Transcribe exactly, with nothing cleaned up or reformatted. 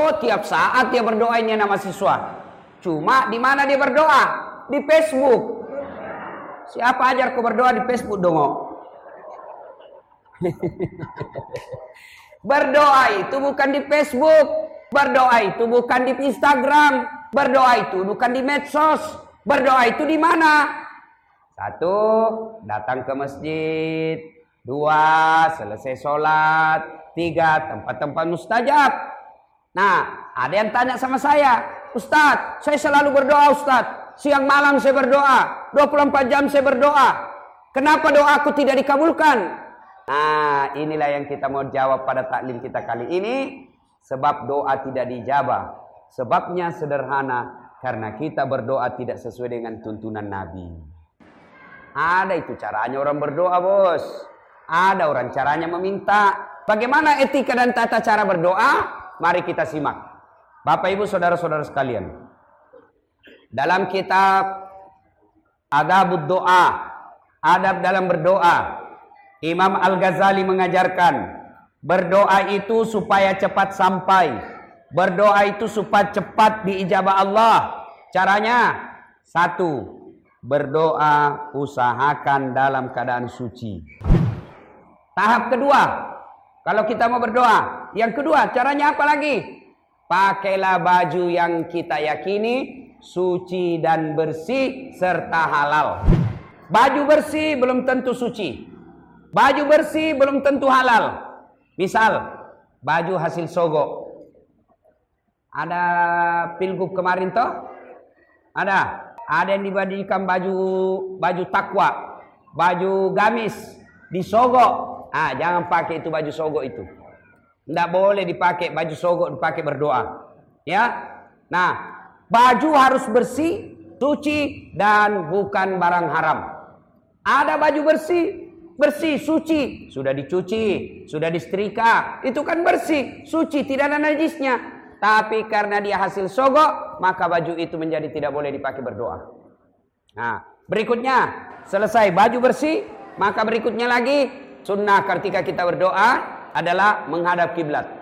Oh, tiap saat dia berdoa ini nama siswa. Cuma di mana dia berdoa? Di Facebook. Siapa ajar kau berdoa di Facebook dong? Berdoa itu bukan di Facebook. Berdoa itu bukan di Instagram. Berdoa itu bukan di medsos. Berdoa itu di mana? Satu, datang ke masjid. Dua, selesai sholat. Tiga, tempat-tempat mustajab. Nah, ada yang tanya sama saya, Ustadz, saya selalu berdoa Ustadz. Siang malam saya berdoa, dua puluh empat jam saya berdoa. Kenapa doaku tidak dikabulkan? Nah, inilah yang kita mau jawab pada taklim kita kali ini. Sebab doa tidak dijabah. Sebabnya sederhana, karena kita berdoa tidak sesuai dengan tuntunan Nabi. Ada itu caranya orang berdoa, bos. Ada orang caranya meminta. Bagaimana etika dan tata cara berdoa? Mari kita simak. Bapak ibu saudara-saudara sekalian. Dalam kitab Adabud Doa, adab dalam berdoa, Imam Al-Ghazali mengajarkan, berdoa itu supaya cepat sampai. Berdoa itu supaya cepat diijabah Allah. Caranya, satu, berdoa usahakan dalam keadaan suci. Tahap kedua, kalau kita mau berdoa, yang kedua, caranya apa lagi? Pakailah baju yang kita yakini suci dan bersih serta halal. Baju bersih belum tentu suci. Baju bersih belum tentu halal. Misal, baju hasil sogok. Ada pilgub kemarin toh? Ada. Ada yang dibadikan baju baju takwa, baju gamis disogok. Ah, jangan pakai itu baju sogok itu. Tidak boleh dipakai baju sogok dipakai berdoa. Ya. Nah, baju harus bersih, suci, dan bukan barang haram. Ada baju bersih, bersih, suci, sudah dicuci, sudah disetrika, itu kan bersih, suci, tidak ada najisnya. Tapi karena dia hasil sogok, maka baju itu menjadi tidak boleh dipakai berdoa. Nah, berikutnya, selesai baju bersih, maka berikutnya lagi, sunnah ketika kita berdoa adalah menghadap kiblat.